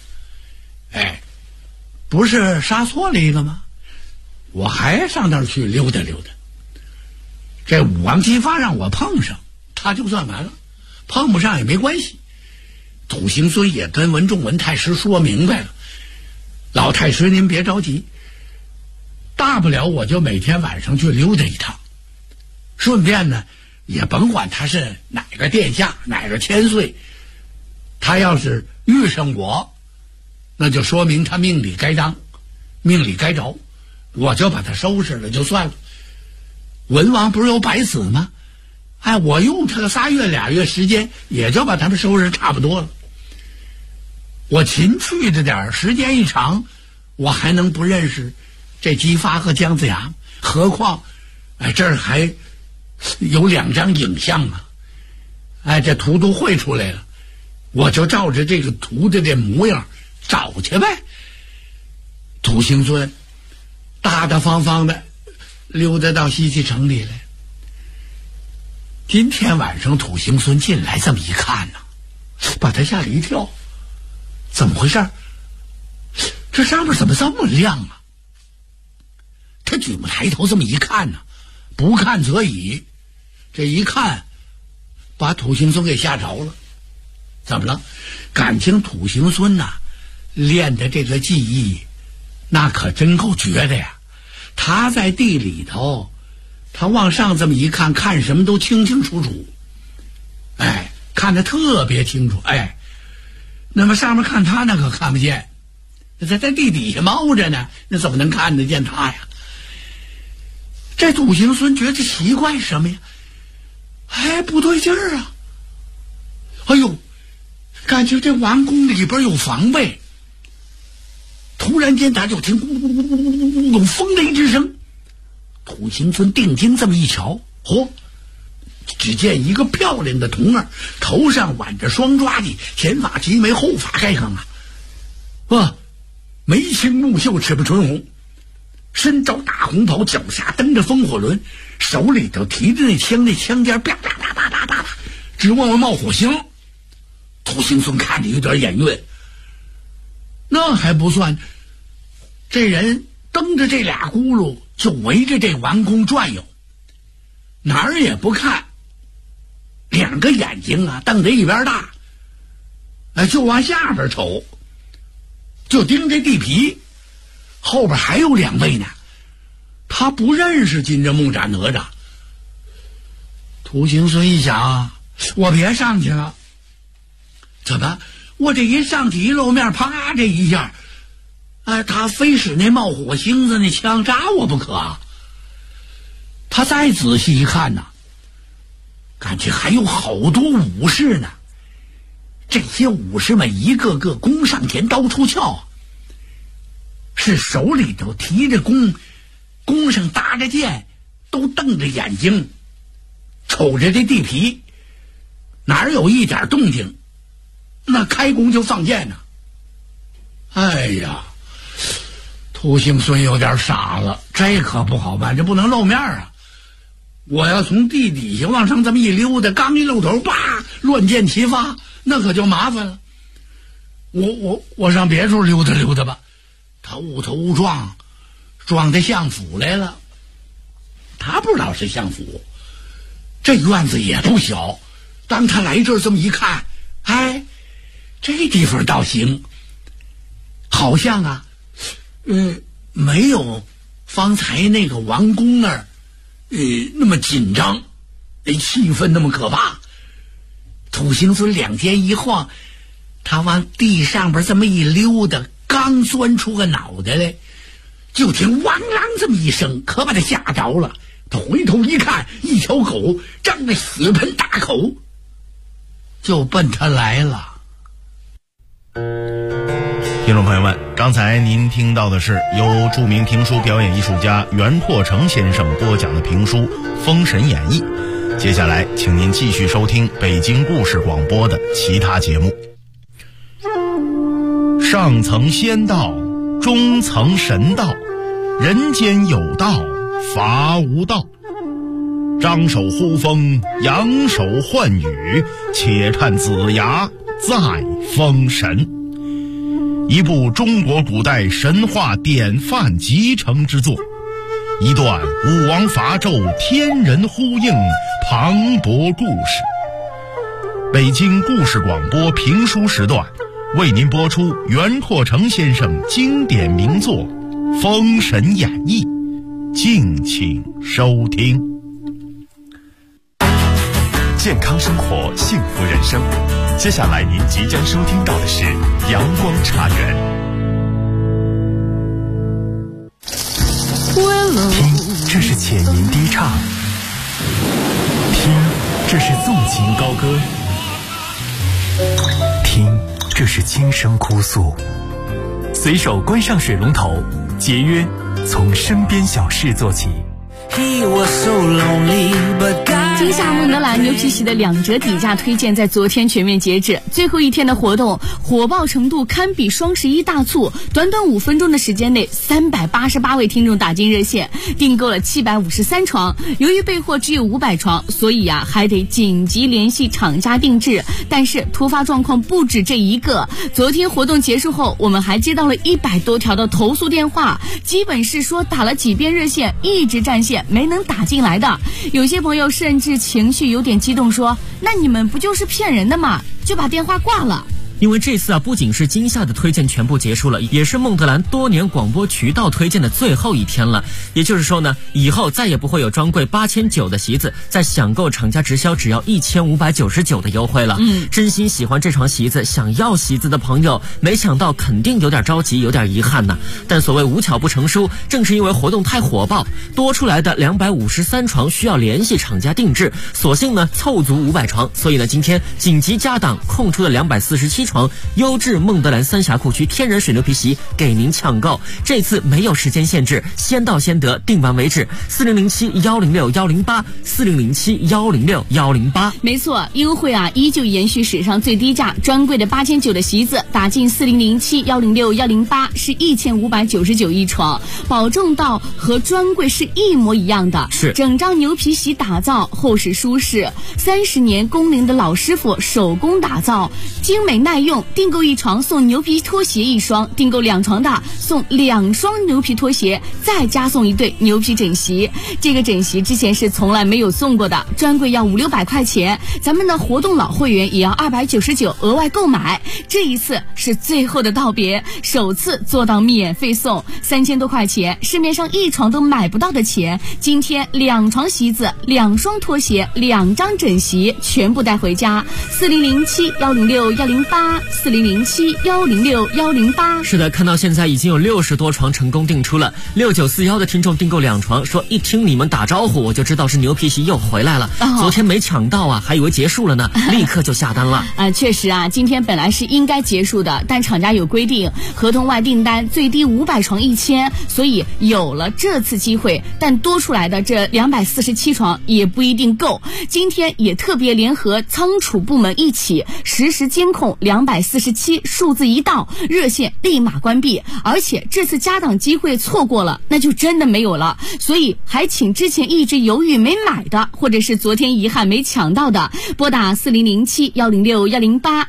Speaker 20: 不是杀错了一个吗？我还上那儿去溜达溜达。这武王姬发让我碰上，他就算完了，碰不上也没关系。土行孙也跟文仲文太师说明白了，老太师您别着急，大不了我就每天晚上去溜达一趟，顺便呢也甭管他是哪个殿下哪个千岁，他要是遇上我， 那就说明他命里该当，命里该着，我就把他收拾了就算了。文王不是有百子吗？我用这个3月2月时间，也就把他们收拾差不多了。我勤去着点，时间一长，我还能不认识这姬发和姜子牙？何况，这儿还有2张影像啊！这图都绘出来了，我就照着这个图的这模样找去呗。土行孙大大方方的溜达到西岐城里来。今天晚上土行孙进来这么一看呢，把他吓了一跳。怎么回事？这上面怎么这么亮啊？他举目抬头这么一看呢，不看则已，这一看把土行孙给吓着了。怎么了？感情土行孙呐，练的这个技艺那可真够绝的呀。他在地里头，他往上这么一看，看什么都清清楚楚，看得特别清楚。那么上面看他那可看不见，在地底下猫着呢，那怎么能看得见他呀？这土行孙觉得奇怪什么呀？不对劲儿啊！感觉这王宫里边有防备。突然间他就听咕咕咕咕咕咕咕风雷之声。土行孙定睛这么一瞧，只见一个漂亮的童儿，头上挽着双抓髻，前发齐眉，后发盖炕眉清目秀，齿不唇红，身着大红袍，脚下蹬着风火轮，手里头提着那枪尖啪啪啪啪啪啪，直往冒火星。土行孙看着有点眼晕，那还不算，这人蹬着这俩轱辘就围着这王宫转悠，哪儿也不看，2个眼睛啊瞪着一边大，就往下边瞅，就盯着地皮。后边还有2位呢，他不认识金吒木吒哪吒。土行孙一想，我别上去了。怎么？我这一上去一露面，啪这一下，他非使那冒火星子那枪扎我不可啊！他再仔细一看呢，感觉还有好多武士呢。这些武士们一个个弓上前，刀出鞘，是手里头提着弓，弓上搭着箭，都瞪着眼睛瞅着这地皮，哪有一点动静，那开弓就放箭呢。土行孙有点傻了，这可不好办，这不能露面啊！我要从地底下往上这么一溜达，刚一露头，叭，乱箭齐发，那可就麻烦了。我上别处溜达溜达吧。他误头误撞，撞到相府来了。他不知道是相府，这院子也不小。当他来这儿这么一看，这地方倒行，好像没有方才那个王宫那儿那么紧张，气氛那么可怕。土行孙2肩一晃，他往地上边这么一溜达，刚钻出个脑袋来，就听汪啷这么一声，可把他吓着了。他回头一看，一条狗张着血盆大口就奔他来了。
Speaker 22: 听众朋友们，刚才您听到的是由著名评书表演艺术家袁拓成先生播讲的评书《封神演义》。接下来请您继续收听北京故事广播的其他节目。上层仙道，中层神道，人间有道，伐无道。张手呼风，扬手唤雨，且看子牙再封神。一部中国古代神话典范集成之作，一段武王伐纣天人呼应磅礴故事。北京故事广播评书时段为您播出袁拓成先生经典名作《封神演义》，敬请收听。
Speaker 3: 健康生活，幸福人生。接下来您即将收听到的是阳光茶园。
Speaker 13: 听，这是浅吟低唱；听，这是纵情高歌；听，这是轻声哭诉。随手关上水龙头，节约从身边小事做起。
Speaker 1: 今夏孟德兰牛皮席的2折底价推荐在昨天全面截止，最后一天的活动火爆程度堪比双11大促，短短5分钟的时间内，388位听众打进热线，订购了753床。由于备货只有500床，所以还得紧急联系厂家定制。但是突发状况不止这一个，昨天活动结束后，我们还接到了100多条的投诉电话，基本是说打了几遍热线一直占线，没能打进来的。有些朋友甚至情绪有点激动，说那你们不就是骗人的吗？就把电话挂了。
Speaker 4: 因为这次不仅是今夏的推荐全部结束了，也是孟德兰多年广播渠道推荐的最后一天了。也就是说呢，以后再也不会有专柜8900的席子在享购厂家直销只要1599的优惠了。真心喜欢这床席子，想要席子的朋友，没想到肯定有点着急，有点遗憾呢。但所谓无巧不成书，正是因为活动太火爆，多出来的253床需要联系厂家定制，索性呢凑足500床，所以呢今天紧急加档空出的247床优质孟德兰三峡库区天然水牛皮席给您抢购。这次没有时间限制，先到先得，订完为止。4007-106-108，4007-106-108。
Speaker 1: 没错，优惠依旧延续史上最低价，专柜的8900的席子打进4007-106-108是1599一床，保证到和专柜是一模一样的。
Speaker 4: 是
Speaker 1: 整张牛皮席打造厚实舒适，30年工龄的老师傅手工打造，精美耐用，订购1床送牛皮拖鞋1双，订购2床的送2双牛皮拖鞋，再加送1对牛皮枕席。这个枕席之前是从来没有送过的，专柜要500-600块钱，咱们的活动老会员也要299额外购买。这一次是最后的道别，首次做到免费送，3000多块钱，市面上1床都买不到的钱，今天2床席子、2双拖鞋、2张枕席全部带回家。4007-106-108，4007-106-108。
Speaker 4: 是的，看到现在已经有60多床成功订出了。6941的听众订购2床，说一听你们打招呼，我就知道是牛皮席又回来了。昨天没抢到还以为结束了呢，立刻就下单了。
Speaker 1: 确实今天本来是应该结束的，但厂家有规定，合同外订单最低500床1000，所以有了这次机会，但多出来的这247床也不一定够。今天也特别联合仓储部门一起实时监控247数字一到，热线立马关闭，而且这次加档机会错过了，那就真的没有了。所以还请之前一直犹豫没买的，或者是昨天遗憾没抢到的，拨打4007-106-108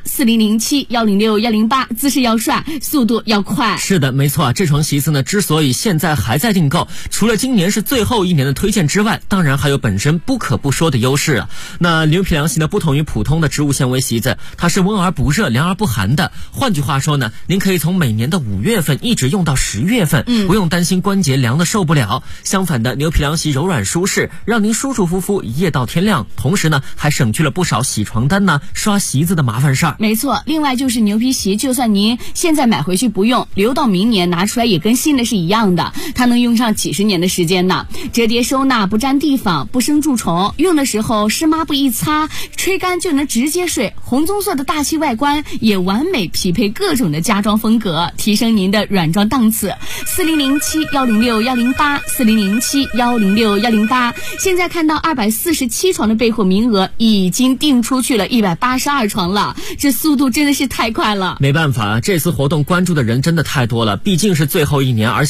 Speaker 1: 4007-106-108，姿势要帅，速度要快。
Speaker 4: 是的，没错，这床席子呢，之所以现在还在订购，除了今年是最后一年的推荐之外，当然还有本身不可不说的优势。那牛皮凉席呢，不同于普通的植物纤维席子，它是温而不热、凉而不寒的。换句话说呢，您可以从每年的5月份一直用到10月份，不用担心关节凉的受不了。相反的，牛皮凉席柔软舒适，让您舒舒服服一夜到天亮，同时呢还省去了不少洗床单刷席子的麻烦事儿。
Speaker 1: 没错，另外就是牛皮席，就算您现在买回去不用，留到明年拿出来也跟新的是一样的，它能用上几十年的时间呢。折叠收纳，不占地方，不生蛀虫，用的时候湿抹布一擦，吹干就能直接睡。红棕色的大气外观也完美匹配各种的家装风格，提升您的软装档次。4007-106-108 4007-106-108。现在看到247床的备货名额已经订出去了182床了，这速度真的是太快了。
Speaker 4: 没办法，这次活动关注的人真的太多了，毕竟是最后一年，而且